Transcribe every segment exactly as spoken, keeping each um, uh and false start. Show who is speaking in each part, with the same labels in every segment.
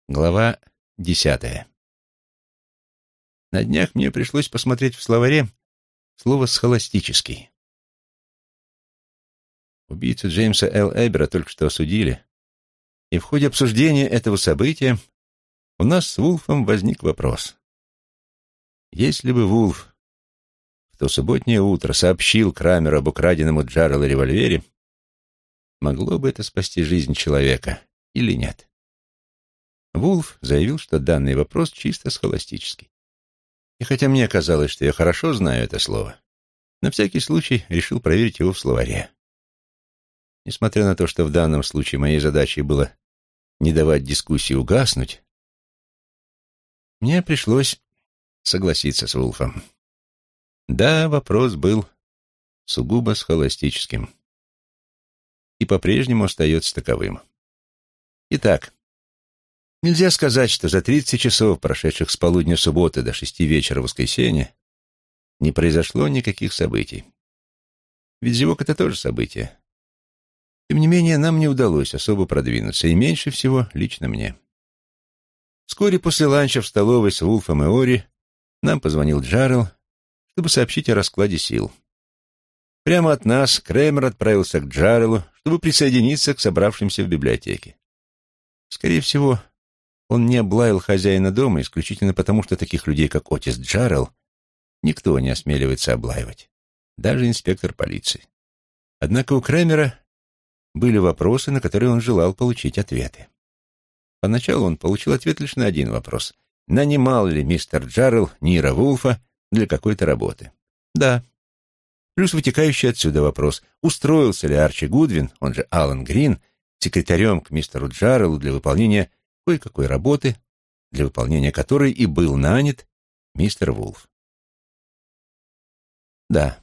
Speaker 1: Глава десятая. На днях мне пришлось посмотреть в словаре слово «схоластический». Убийцу Джеймса Л. Эбера только что осудили, и в ходе обсуждения этого события у нас с Вулфом возник вопрос. Если бы Вулф в то субботнее утро сообщил Крамеру об украденном у Джаррелла револьвере, могло бы это спасти жизнь человека или нет? Вулф заявил, что данный вопрос чисто схоластический. И хотя мне казалось, что я хорошо знаю это слово, на всякий случай решил проверить его в словаре. Несмотря на то, что в данном случае моей задачей было не давать дискуссии угаснуть, мне пришлось согласиться с Вулфом. Да, вопрос был сугубо схоластическим и по-прежнему остается таковым. Итак, нельзя сказать, что за тридцать часов, прошедших с полудня субботы до шести вечера воскресенья, не произошло никаких событий. Ведь зевок — это тоже событие. Тем не менее, нам не удалось особо продвинуться, и меньше всего лично мне. Вскоре после ланча в столовой с Вулфом и Ори нам позвонил Джаррелл, чтобы сообщить о раскладе сил. Прямо от нас Крамер отправился к Джарреллу, чтобы присоединиться к собравшимся в библиотеке. Скорее всего, он не облаял хозяина дома исключительно потому, что таких людей, как Отис Джаррелл, никто не осмеливается облаивать, даже инспектор полиции. Однако у Крамера были вопросы, на которые он желал получить ответы. Поначалу он получил ответ лишь на один вопрос. Нанимал ли мистер Джаррелл Нира Вулфа для какой-то работы? Да. Плюс вытекающий отсюда вопрос, устроился ли Арчи Гудвин, он же Алан Грин, секретарем к мистеру Джарреллу для выполнения кое-какой работы, для выполнения которой и был нанят мистер Вулф. Да.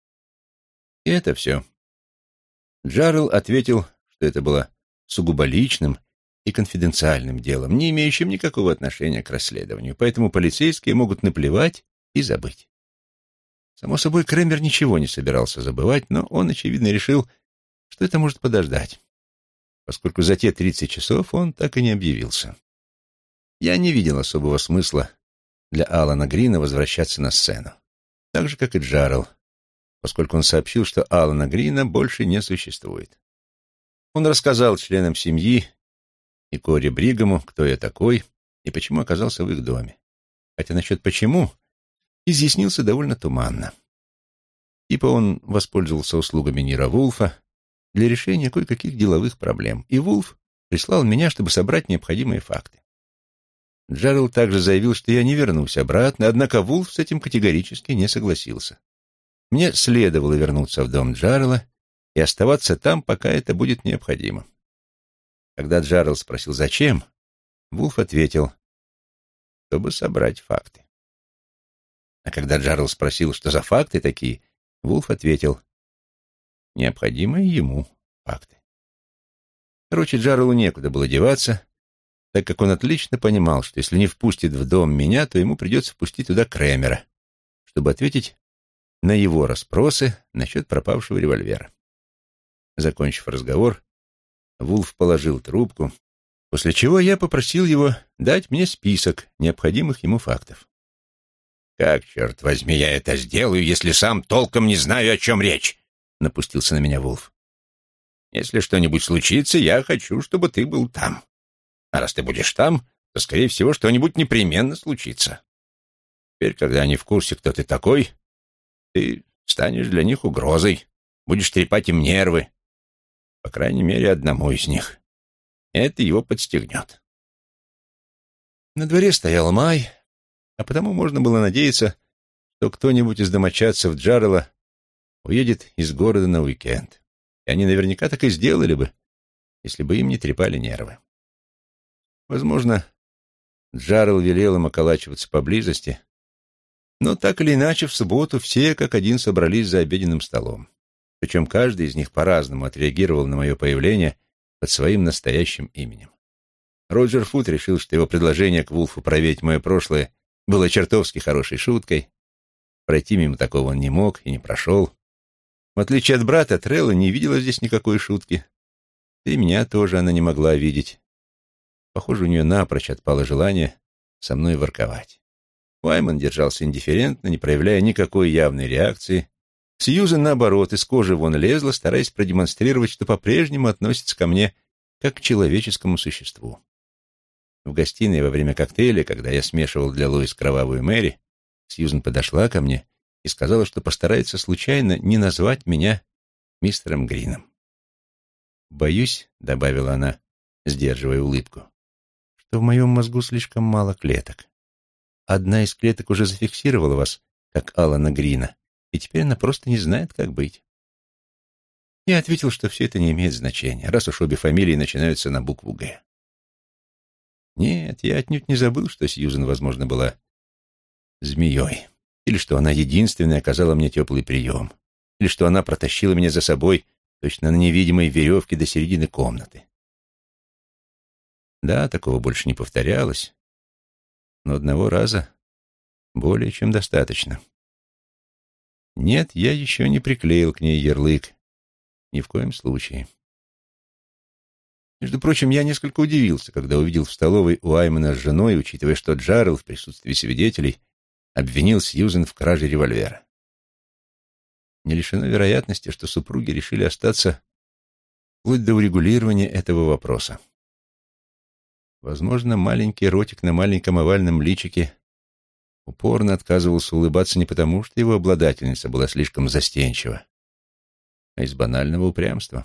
Speaker 1: И это все. Джаррелл ответил, что это было сугубо личным и конфиденциальным делом, не имеющим никакого отношения к расследованию, поэтому полицейские могут наплевать и забыть. Само собой, Крамер ничего не собирался забывать, но он, очевидно, решил, что это может подождать, поскольку за те тридцать часов он так и не объявился. Я не видел особого смысла для Алана Грина возвращаться на сцену, так же, как и Джаррелл, поскольку он сообщил, что Алана Грина больше не существует. Он рассказал членам семьи и Кори Бригаму, кто я такой и почему оказался в их доме. Хотя насчет «почему» изъяснился довольно туманно. Типа он воспользовался услугами Нира Вулфа для решения кое-каких деловых проблем, и Вулф прислал меня, чтобы собрать необходимые факты. Джаррелл также заявил, что я не вернусь обратно, однако Вулф с этим категорически не согласился. Мне следовало вернуться в дом Джаррелла и оставаться там, пока это будет необходимо. Когда Джаррелл спросил, зачем, Вулф ответил, чтобы собрать факты. А когда Джаррелл спросил, что за факты такие, Вулф ответил, необходимые ему факты. Короче, Джарреллу некуда было деваться, так как он отлично понимал, что если не впустит в дом меня, то ему придется впустить туда Крамера, чтобы ответить на его расспросы насчет пропавшего револьвера. Закончив разговор, Вулф положил трубку, после чего я попросил его дать мне список необходимых ему фактов. «Как, черт возьми, я это сделаю, если сам толком не знаю, о чем речь?» — напустился на меня Вулф. «Если что-нибудь случится, я хочу, чтобы ты был там. А раз ты будешь там, то, скорее всего, что-нибудь непременно случится. Теперь, когда они в курсе, кто ты такой, ты станешь для них угрозой, будешь трепать им нервы, по крайней мере, одному из них. Это его подстегнет». На дворе стоял май, а потому можно было надеяться, что кто-нибудь из домочадцев Джаррелла уедет из города на уикенд. И они наверняка так и сделали бы, если бы им не трепали нервы. Возможно, Джаррелл велел им околачиваться поблизости, но так или иначе в субботу все как один собрались за обеденным столом. Причем каждый из них по-разному отреагировал на мое появление под своим настоящим именем. Роджер Фуд решил, что его предложение к Вулфу проверить мое прошлое было чертовски хорошей шуткой. Пройти мимо такого он не мог и не прошел. В отличие от брата, Трелла не видела здесь никакой шутки. Да и меня тоже она не могла видеть. Похоже, у нее напрочь отпало желание со мной ворковать. Уайман держался индифферентно, не проявляя никакой явной реакции. Сьюзен, наоборот, из кожи вон лезла, стараясь продемонстрировать, что по-прежнему относится ко мне как к человеческому существу. В гостиной во время коктейля, когда я смешивал для Лоис кровавую Мэри, Сьюзен подошла ко мне и сказала, что постарается случайно не назвать меня мистером Грином. «Боюсь», — добавила она, сдерживая улыбку, «что в моем мозгу слишком мало клеток. Одна из клеток уже зафиксировала вас, как Алана Грина, и теперь она просто не знает, как быть». Я ответил, что все это не имеет значения, раз уж обе фамилии начинаются на букву «Г». Нет, я отнюдь не забыл, что Сьюзен, возможно, была змеей, или что она единственная оказала мне теплый прием, или что она протащила меня за собой точно на невидимой веревке до середины комнаты. Да, такого больше не повторялось, но одного раза более чем достаточно. Нет, я еще не приклеил к ней ярлык. Ни в коем случае. Между прочим, я несколько удивился, когда увидел в столовой Уаймана с женой, учитывая, что Джарел в присутствии свидетелей обвинил Сьюзен в краже револьвера. Не лишено вероятности, что супруги решили остаться вплоть до урегулирования этого вопроса. Возможно, маленький ротик на маленьком овальном личике упорно отказывался улыбаться не потому, что его обладательница была слишком застенчива, а из банального упрямства.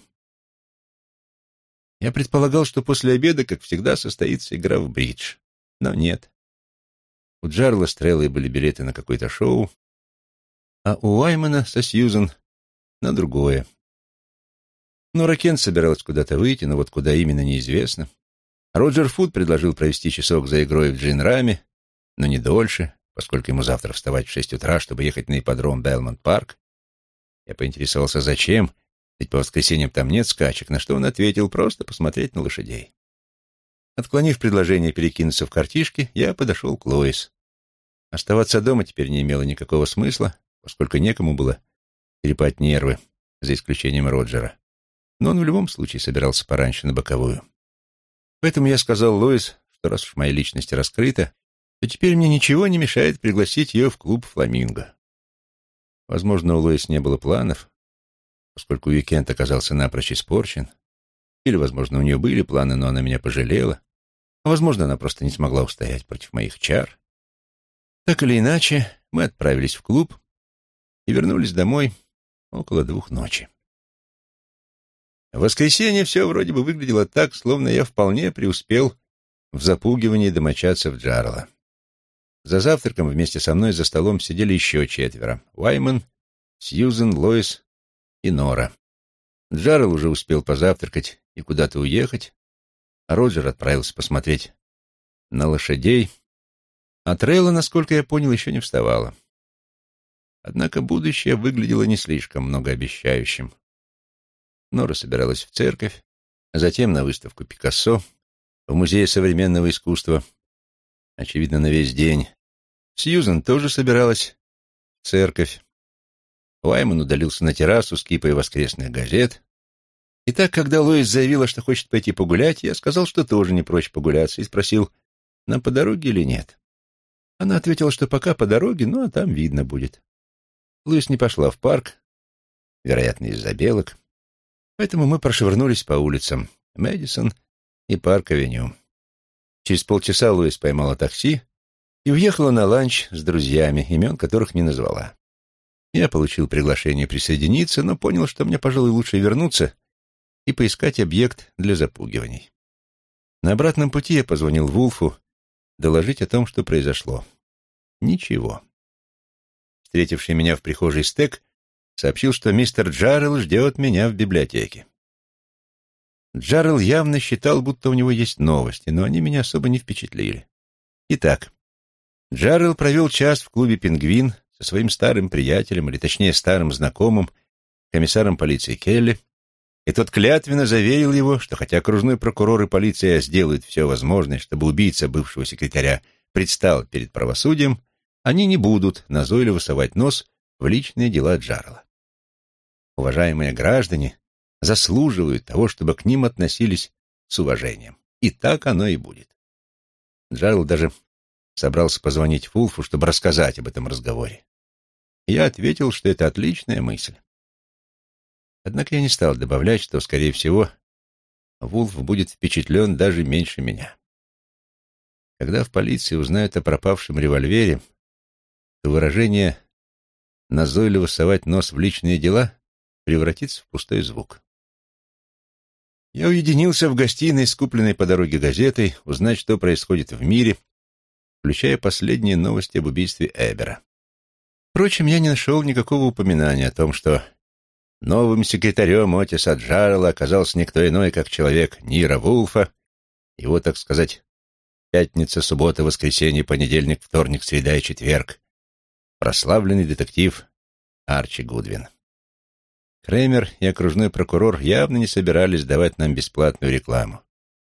Speaker 1: Я предполагал, что после обеда, как всегда, состоится игра в бридж. Но нет. У Джарла с Треллой были билеты на какое-то шоу, а у Уаймана со Сьюзен на другое. Нора Кент собиралась куда-то выйти, но вот куда именно неизвестно. Роджер Фуд предложил провести часок за игрой в джин-раме, но не дольше, поскольку ему завтра вставать в шесть утра, чтобы ехать на ипподром Белмонт-парк. Я поинтересовался, зачем, ведь по воскресеньям там нет скачек, на что он ответил: просто посмотреть на лошадей. Отклонив предложение перекинуться в картишки, я подошел к Лоис. Оставаться дома теперь не имело никакого смысла, поскольку некому было трепать нервы, за исключением Роджера. Но он в любом случае собирался пораньше на боковую. Поэтому я сказал Лоис, что раз уж моя личность раскрыта, то теперь мне ничего не мешает пригласить ее в клуб «Фламинго». Возможно, у Лоис не было планов, поскольку уикенд оказался напрочь испорчен, или, возможно, у нее были планы, но она меня пожалела, а, возможно, она просто не смогла устоять против моих чар. Так или иначе, мы отправились в клуб и вернулись домой около двух ночи. В воскресенье все вроде бы выглядело так, словно я вполне преуспел в запугивании домочадцев Джарла. За завтраком вместе со мной за столом сидели еще четверо: Уайман, Сьюзен, Лоис и Нора. Джарел уже успел позавтракать и куда-то уехать, а Роджер отправился посмотреть на лошадей, а Трелла, насколько я понял, еще не вставала. Однако будущее выглядело не слишком многообещающим. Нора собиралась в церковь, а затем на выставку Пикассо в Музее современного искусства, очевидно, на весь день. Сьюзен тоже собиралась в церковь. Уайман удалился на террасу с кипой воскресных газет. И так, когда Лоис заявила, что хочет пойти погулять, я сказал, что тоже не прочь погуляться, и спросил, нам по дороге или нет. Она ответила, что пока по дороге, ну, а там видно будет. Лоис не пошла в парк, вероятно, из-за белок. Поэтому мы прошвырнулись по улицам Мэдисон и Парк-авеню. Через полчаса Лоис поймала такси и уехала на ланч с друзьями, имен которых не назвала. Я получил приглашение присоединиться, но понял, что мне, пожалуй, лучше вернуться и поискать объект для запугиваний. На обратном пути я позвонил Вулфу доложить о том, что произошло. Ничего. Встретивший меня в прихожей Стек сообщил, что мистер Джарел ждет меня в библиотеке. Джарел явно считал, будто у него есть новости, но они меня особо не впечатлили. Итак, Джарел провел час в клубе «Пингвин» со своим старым приятелем, или точнее старым знакомым, комиссаром полиции Келли, и тот клятвенно заверил его, что хотя окружной прокурор и полиция сделают все возможное, чтобы убийца бывшего секретаря предстал перед правосудием, они не будут назойливо совать нос в личные дела Джарела. Уважаемые граждане заслуживают того, чтобы к ним относились с уважением. И так оно и будет. Джарл даже собрался позвонить Вулфу, чтобы рассказать об этом разговоре. Я ответил, что это отличная мысль. Однако я не стал добавлять, что, скорее всего, Вулф будет впечатлен даже меньше меня. Когда в полиции узнают о пропавшем револьвере, то выражение «назойливо совать нос в личные дела» превратится в пустой звук. Я уединился в гостиной, с купленной по дороге газетой, узнать, что происходит в мире, включая последние новости об убийстве Эбера. Впрочем, я не нашел никакого упоминания о том, что новым секретарем Отиса Джаррелла оказался никто иной, как человек Нира Вулфа, его, так сказать, пятница, суббота, воскресенье, понедельник, вторник, среда и четверг, прославленный детектив Арчи Гудвин. Кремер и окружной прокурор явно не собирались давать нам бесплатную рекламу,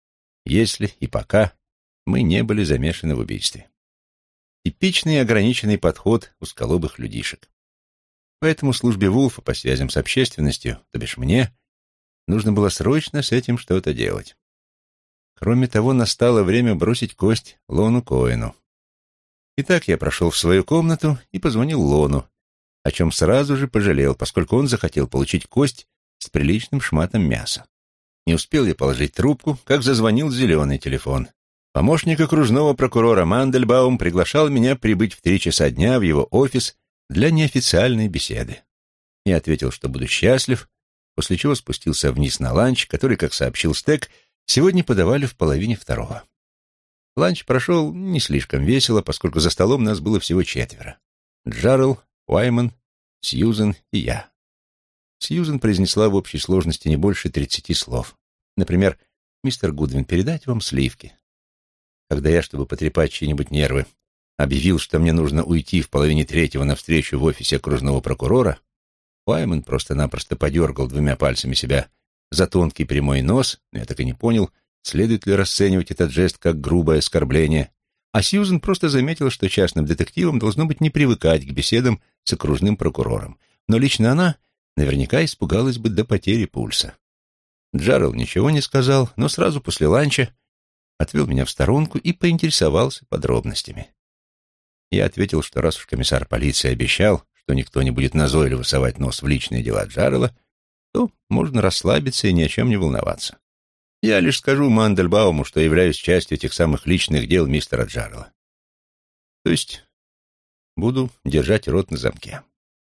Speaker 1: если и пока мы не были замешаны в убийстве. Типичный и ограниченный подход узколобых людишек. Поэтому службе Вулфа по связям с общественностью, то бишь мне, нужно было срочно с этим что-то делать. Кроме того, настало время бросить кость Лону Коэну. Итак, я прошел в свою комнату и позвонил Лону, о чем сразу же пожалел, поскольку он захотел получить кость с приличным шматом мяса. Не успел я положить трубку, как зазвонил зеленый телефон. Помощник окружного прокурора Мандельбаум приглашал меня прибыть в три часа дня в его офис для неофициальной беседы. Я ответил, что буду счастлив, после чего спустился вниз на ланч, который, как сообщил Стек, сегодня подавали в половине второго. Ланч прошел не слишком весело, поскольку за столом нас было всего четверо. Джаррелл, Уайман, Сьюзен и я. Сьюзен произнесла в общей сложности не больше тридцати слов. Например, «Мистер Гудвин, передать вам сливки». Когда я, чтобы потрепать чьи-нибудь нервы, объявил, что мне нужно уйти в половине третьего на встречу в офисе окружного прокурора, Уайман просто-напросто подергал двумя пальцами себя за тонкий прямой нос, но я так и не понял, следует ли расценивать этот жест как грубое оскорбление, а Сьюзен просто заметила, что частным детективам должно быть не привыкать к беседам с окружным прокурором, но лично она наверняка испугалась бы до потери пульса. Джаррелл ничего не сказал, но сразу после ланча отвел меня в сторонку и поинтересовался подробностями. Я ответил, что раз уж комиссар полиции обещал, что никто не будет назойливо совать нос в личные дела Джаррелла, то можно расслабиться и ни о чем не волноваться. Я лишь скажу Мандельбауму, что являюсь частью этих самых личных дел мистера Джаррелла. То есть буду держать рот на замке.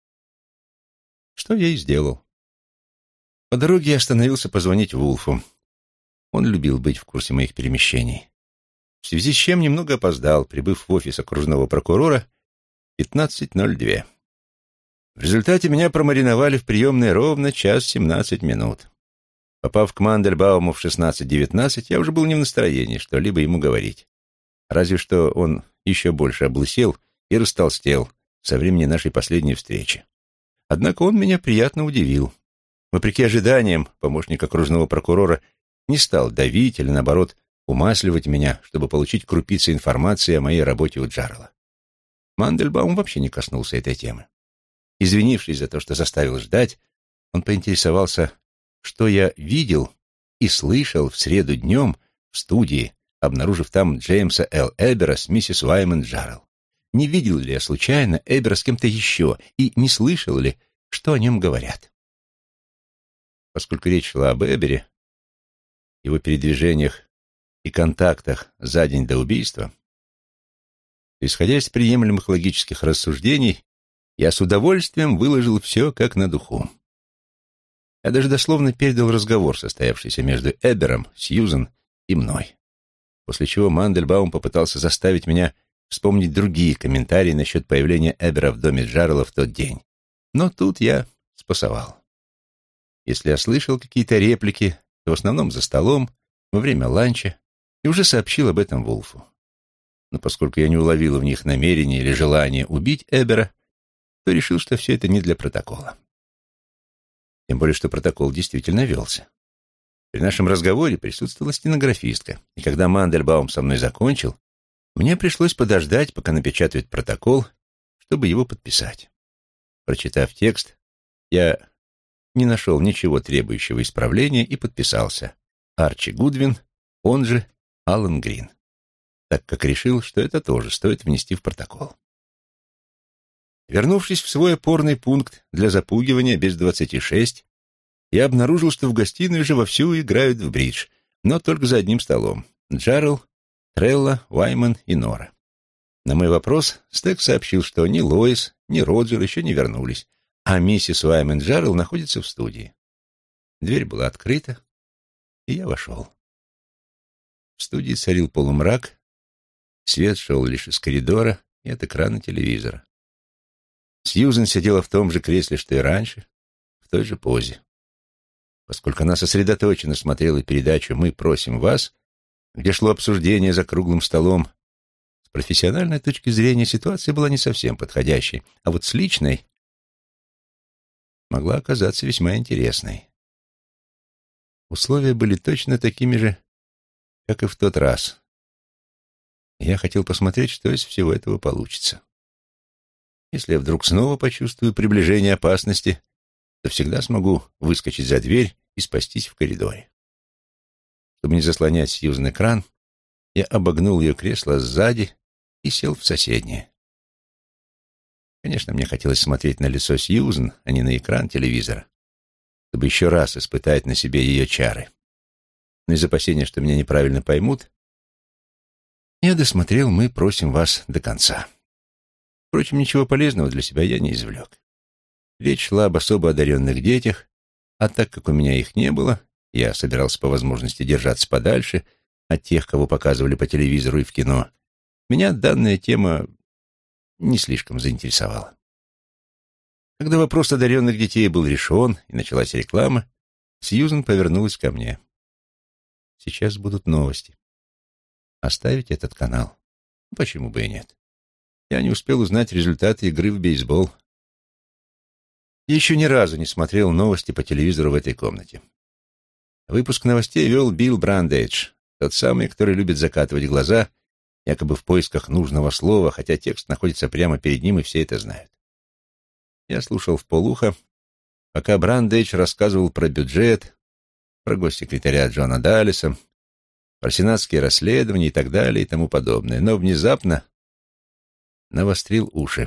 Speaker 1: Что я и сделал. По дороге я остановился позвонить Вулфу. Он любил быть в курсе моих перемещений. В связи с чем немного опоздал, прибыв в офис окружного прокурора в пятнадцать ноль два. В результате меня промариновали в приемной ровно час семнадцать минут. Попав к Мандельбауму в шестнадцать девятнадцать, я уже был не в настроении что-либо ему говорить. Разве что он еще больше облысел и растолстел со времени нашей последней встречи. Однако он меня приятно удивил. Вопреки ожиданиям, помощник окружного прокурора не стал давить или, наоборот, умасливать меня, чтобы получить крупицы информации о моей работе у Джаррелла. Мандельбаум вообще не коснулся этой темы. Извинившись за то, что заставил ждать, он поинтересовался, что я видел и слышал в среду днем в студии, обнаружив там Джеймса Л. Эбера с миссис Уайман Джаррелл. Не видел ли я случайно Эбера с кем-то еще и не слышал ли, что о нем говорят. Поскольку речь шла об Эбере, его передвижениях и контактах за день до убийства, исходя из приемлемых логических рассуждений, я с удовольствием выложил все как на духу. Я даже дословно передал разговор, состоявшийся между Эбером, Сьюзен и мной, после чего Мандельбаум попытался заставить меня вспомнить другие комментарии насчет появления Эбера в доме Джаррелла в тот день. Но тут я спасовал. Если я слышал какие-то реплики, то в основном за столом, во время ланча, и уже сообщил об этом Вулфу. Но поскольку я не уловил в них намерения или желания убить Эбера, то решил, что все это не для протокола. Тем более, что протокол действительно велся. При нашем разговоре присутствовала стенографистка, и когда Мандельбаум со мной закончил, мне пришлось подождать, пока напечатают протокол, чтобы его подписать. Прочитав текст, я не нашел ничего требующего исправления и подписался. Арчи Гудвин, он же Алан Грин, так как решил, что это тоже стоит внести в протокол. Вернувшись в свой опорный пункт для запугивания без двадцати шесть, я обнаружил, что в гостиной уже вовсю играют в бридж, но только за одним столом. Джаррелл, Трелла, Уайман и Нора. На мой вопрос Стек сообщил, что ни Лоис, ни Роджер еще не вернулись, а миссис Уайман Джаррелл находится в студии. Дверь была открыта, и я вошел. В студии царил полумрак, свет шел лишь из коридора и от экрана телевизора. Сьюзен сидела в том же кресле, что и раньше, в той же позе. Поскольку она сосредоточенно смотрела передачу «Мы просим вас», где шло обсуждение за круглым столом, с профессиональной точки зрения ситуация была не совсем подходящей, а вот с личной могла оказаться весьма интересной. Условия были точно такими же, как и в тот раз. Я хотел посмотреть, что из всего этого получится. Если я вдруг снова почувствую приближение опасности, то всегда смогу выскочить за дверь и спастись в коридоре. Чтобы не заслонять Сьюзен экран, я обогнул ее кресло сзади и сел в соседнее. Конечно, мне хотелось смотреть на лицо Сьюзен, а не на экран телевизора, чтобы еще раз испытать на себе ее чары. Но из опасения, что меня неправильно поймут, я досмотрел «Мы просим вас» до конца. Впрочем, ничего полезного для себя я не извлек. Речь шла об особо одаренных детях, а так как у меня их не было, я собирался по возможности держаться подальше от тех, кого показывали по телевизору и в кино, меня данная тема не слишком заинтересовала. Когда вопрос одаренных детей был решен и началась реклама, Сьюзен повернулась ко мне. Сейчас будут новости. Оставить этот канал? Почему бы и нет? Я не успел узнать результаты игры в бейсбол. Я еще ни разу не смотрел новости по телевизору в этой комнате. Выпуск новостей вел Билл Брандейдж, тот самый, который любит закатывать глаза, якобы в поисках нужного слова, хотя текст находится прямо перед ним, и все это знают. Я слушал вполуха, пока Брандейдж рассказывал про бюджет, про госсекретаря Джона Даллеса, про сенатские расследования и так далее и тому подобное, но внезапно навострил уши.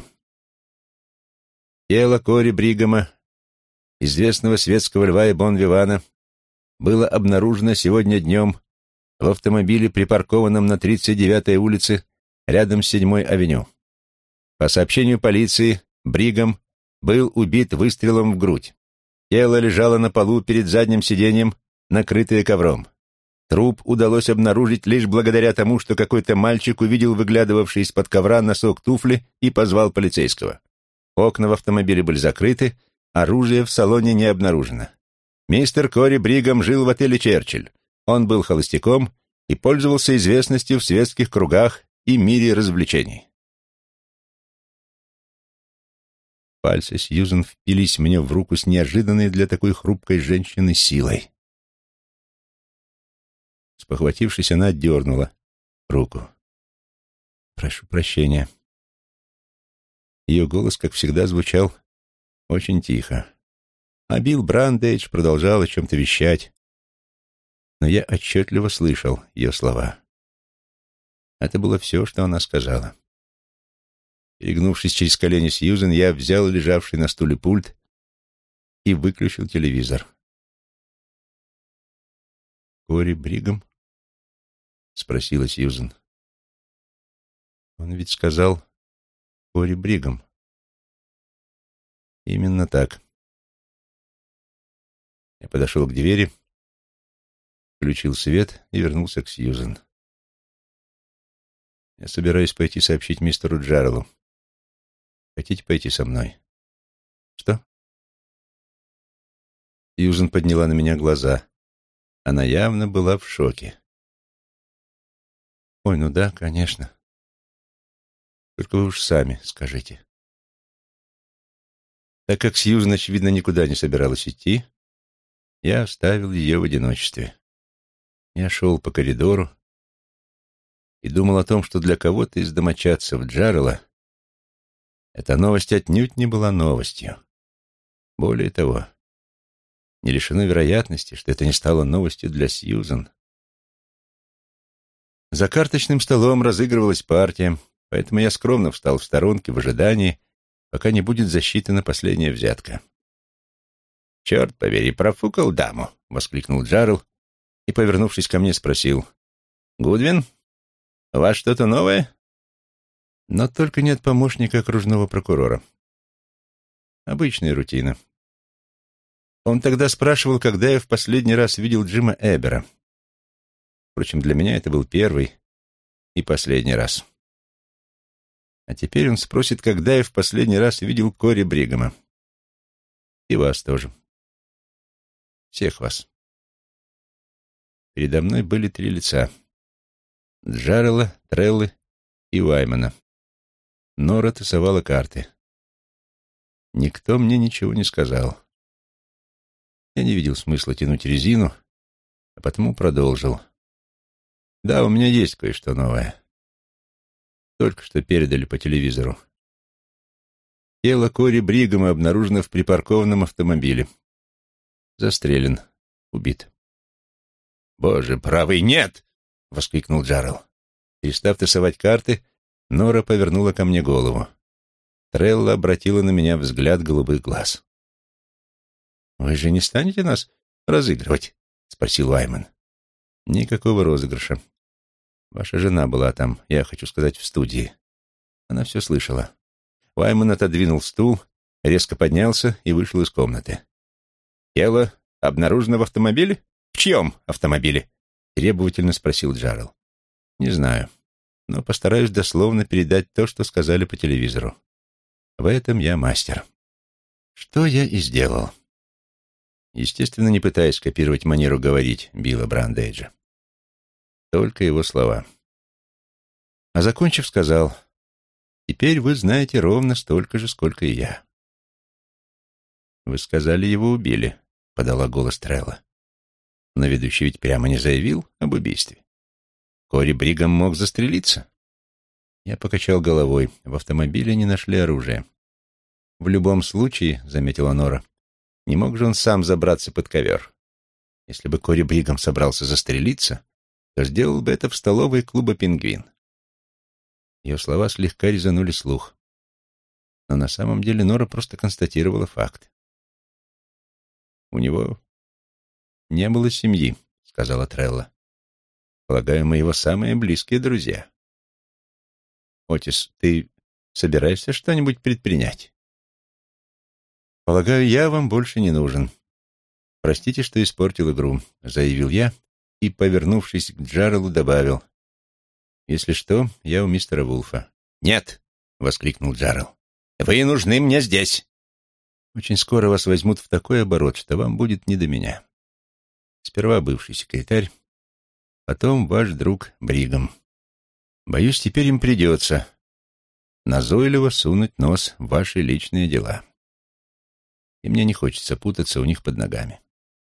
Speaker 1: Тело Кори Бригама, известного светского льва и бон-вивана, было обнаружено сегодня днем в автомобиле, припаркованном на тридцать девятой улице рядом с седьмой авеню. По сообщению полиции, Бригам был убит выстрелом в грудь. Тело лежало на полу перед задним сиденьем, накрытое ковром. Труп удалось обнаружить лишь благодаря тому, что какой-то мальчик увидел выглядывавший из-под ковра носок туфли и позвал полицейского. Окна в автомобиле были закрыты, оружие в салоне не обнаружено. Мистер Кори Бригам жил в отеле «Черчилль». Он был холостяком и пользовался известностью в светских кругах и мире развлечений. Пальцы Сьюзен впились мне в руку с неожиданной для такой хрупкой женщины силой. Спохватившись, она отдернула руку. «Прошу прощения». Ее голос, как всегда, звучал очень тихо. А Билл Брандейдж продолжал о чем-то вещать, но я отчетливо слышал ее слова. Это было все, что она сказала. Перегнувшись через колени Сьюзен, я взял лежавший на стуле пульт и выключил телевизор. «Кори Бригам?» — спросила Сьюзен. «Он ведь сказал Кори Бригам». «Именно так». Я подошел к двери, включил свет и вернулся к Сьюзен. «Я собираюсь пойти сообщить мистеру Джарреллу. Хотите пойти со мной?» «Что?» Сьюзен подняла на меня глаза. Она явно была в шоке. «Ой, ну да, конечно. Только вы уж сами скажите». Так как Сьюзен, очевидно, никуда не собиралась идти, я оставил ее в одиночестве. Я шел по коридору и думал о том, что для кого-то из домочадцев Джаррелла эта новость отнюдь не была новостью. Более того, не лишено вероятности, что это не стало новостью для Сьюзен. За карточным столом разыгрывалась партия, поэтому я скромно встал в сторонке в ожидании, пока не будет засчитана последняя взятка. «Черт побери, профукал даму!» — воскликнул Джарел и, повернувшись ко мне, спросил. «Гудвин, у вас что-то новое?» Но только нет помощника окружного прокурора. Обычная рутина. Он тогда спрашивал, когда я в последний раз видел Джима Эбера. Впрочем, для меня это был первый и последний раз. А теперь он спросит, когда я в последний раз видел Кори Бригама. И вас тоже. Всех вас. Передо мной были три лица. Джарела, Треллы и Уаймана. Нора тасовала карты. Никто мне ничего не сказал. Я не видел смысла тянуть резину, а потому продолжил. Да, у меня есть кое-что новое. Только что передали по телевизору. Тело Кори Бригама обнаружено в припаркованном автомобиле. Застрелен, убит. «Боже правый, нет!» — воскликнул Джарел. Перестав тасовать карты, Нора повернула ко мне голову. Трелла обратила на меня взгляд голубых глаз. «Вы же не станете нас разыгрывать?» — спросил Уайман. «Никакого розыгрыша. Ваша жена была там, я хочу сказать, в студии. Она все слышала». Уайман отодвинул стул, резко поднялся и вышел из комнаты. «Тело обнаружено в автомобиле? В чьем автомобиле?» — требовательно спросил Джарел. «Не знаю, но постараюсь дословно передать то, что сказали по телевизору. В этом я мастер». Что я и сделал. Естественно, не пытаясь копировать манеру говорить Билла Брандейджа. Только его слова. А закончив, сказал: «Теперь вы знаете ровно столько же, сколько и я». «Вы сказали, его убили», — подала голос Трелла. «Но ведущий ведь прямо не заявил об убийстве. Кори Бригам мог застрелиться». Я покачал головой. В автомобиле не нашли оружия. «В любом случае», — заметила Нора, — «не мог же он сам забраться под ковер. Если бы Кори Бригам собрался застрелиться, то сделал бы это в столовой клуба «Пингвин». Ее слова слегка резанули слух. Но на самом деле Нора просто констатировала факт. «У него не было семьи», — сказала Трелла. «Полагаю, мы его самые близкие друзья». «Отис, ты собираешься что-нибудь предпринять?» «Полагаю, я вам больше не нужен. Простите, что испортил игру», — заявил я и, повернувшись к Джарелу, добавил: «Если что, я у мистера Вулфа». «Нет!» — воскликнул Джарел. «Вы нужны мне здесь!» «Очень скоро вас возьмут в такой оборот, что вам будет не до меня. Сперва бывший секретарь, потом ваш друг Бригам. Боюсь, теперь им придется назойливо сунуть нос в ваши личные дела. И мне не хочется путаться у них под ногами».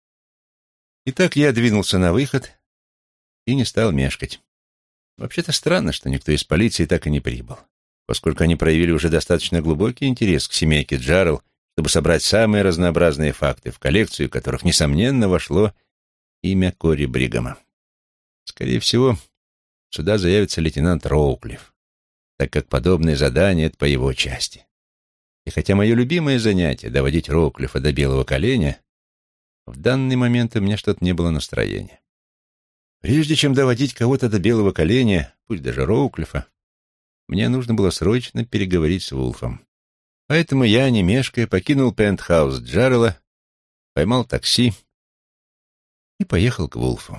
Speaker 1: Итак, я двинулся на выход и не стал мешкать. Вообще-то странно, что никто из полиции так и не прибыл, поскольку они проявили уже достаточно глубокий интерес к семейке Джарел, чтобы собрать самые разнообразные факты, в коллекцию которых, несомненно, вошло имя Кори Бригама. Скорее всего, сюда заявится лейтенант Роуклифф, так как подобные задания — это по его части. И хотя мое любимое занятие — доводить Роуклиффа до белого коленя, в данный момент у меня что-то не было настроения. Прежде чем доводить кого-то до белого коленя, пусть даже Роуклиффа, мне нужно было срочно переговорить с Вулфом. Поэтому я, не мешкая, покинул пентхаус Джарела, поймал такси и поехал к Вулфу.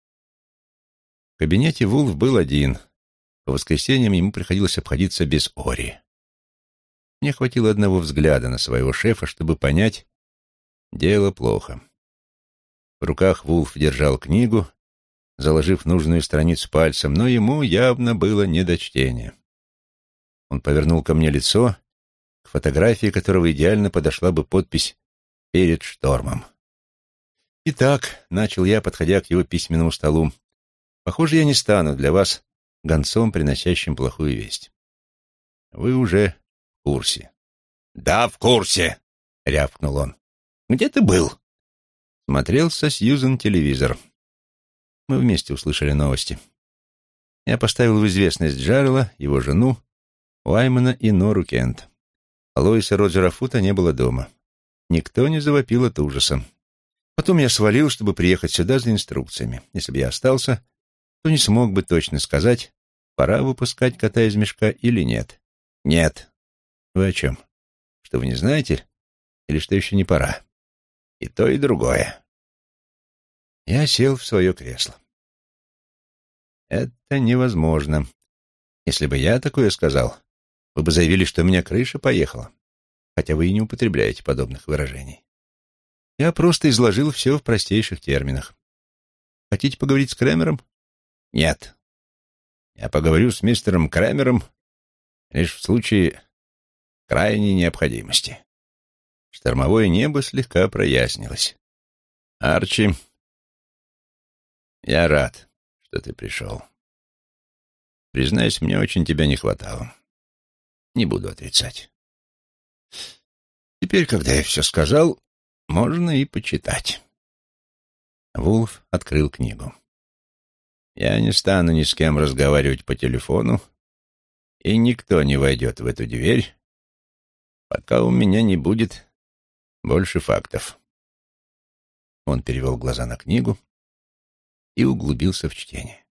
Speaker 1: В кабинете Вулф был один. По воскресеньям ему приходилось обходиться без Ори. Мне хватило одного взгляда на своего шефа, чтобы понять, дело плохо. В руках Вулф держал книгу, заложив нужную страницу пальцем, но ему явно было не до чтения. Он повернул ко мне лицо, к фотографии которого идеально подошла бы подпись «Перед штормом». «Итак», — начал я, подходя к его письменному столу, — «похоже, я не стану для вас гонцом, приносящим плохую весть. Вы уже в курсе». «Да, в курсе», — рявкнул он. «Где ты был?» Смотрел со Сьюзен телевизор. Мы вместе услышали новости. Я поставил в известность Джарела, его жену, Уаймана и Нору Кент. А Лоиса Роджера Фута не было дома. Никто не завопил от ужаса. Потом я свалил, чтобы приехать сюда за инструкциями. Если бы я остался, то не смог бы точно сказать, пора выпускать кота из мешка или нет. Нет. Вы о чем? Что вы не знаете? Или что еще не пора? И то, и другое. Я сел в свое кресло. Это невозможно. Если бы я такое сказал, вы бы заявили, что у меня крыша поехала. Хотя вы и не употребляете подобных выражений. Я просто изложил все в простейших терминах. Хотите поговорить с Крэмером? Нет. Я поговорю с мистером Крэмером лишь в случае крайней необходимости. Штормовое небо слегка прояснилось. Арчи, я рад, что ты пришел. Признаюсь, мне очень тебя не хватало. Не буду отрицать. Теперь, когда я все сказал, можно и почитать. Вулф открыл книгу. Я не стану ни с кем разговаривать по телефону, и никто не войдет в эту дверь, пока у меня не будет больше фактов. Он перевел глаза на книгу и углубился в чтение.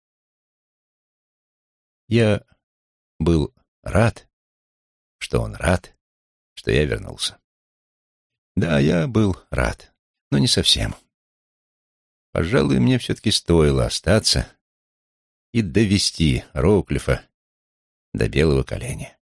Speaker 1: Я был рад, что он рад, что я вернулся. Да, я был рад, но не совсем. Пожалуй, мне все-таки стоило остаться и довести Роуклифа до белого коленя.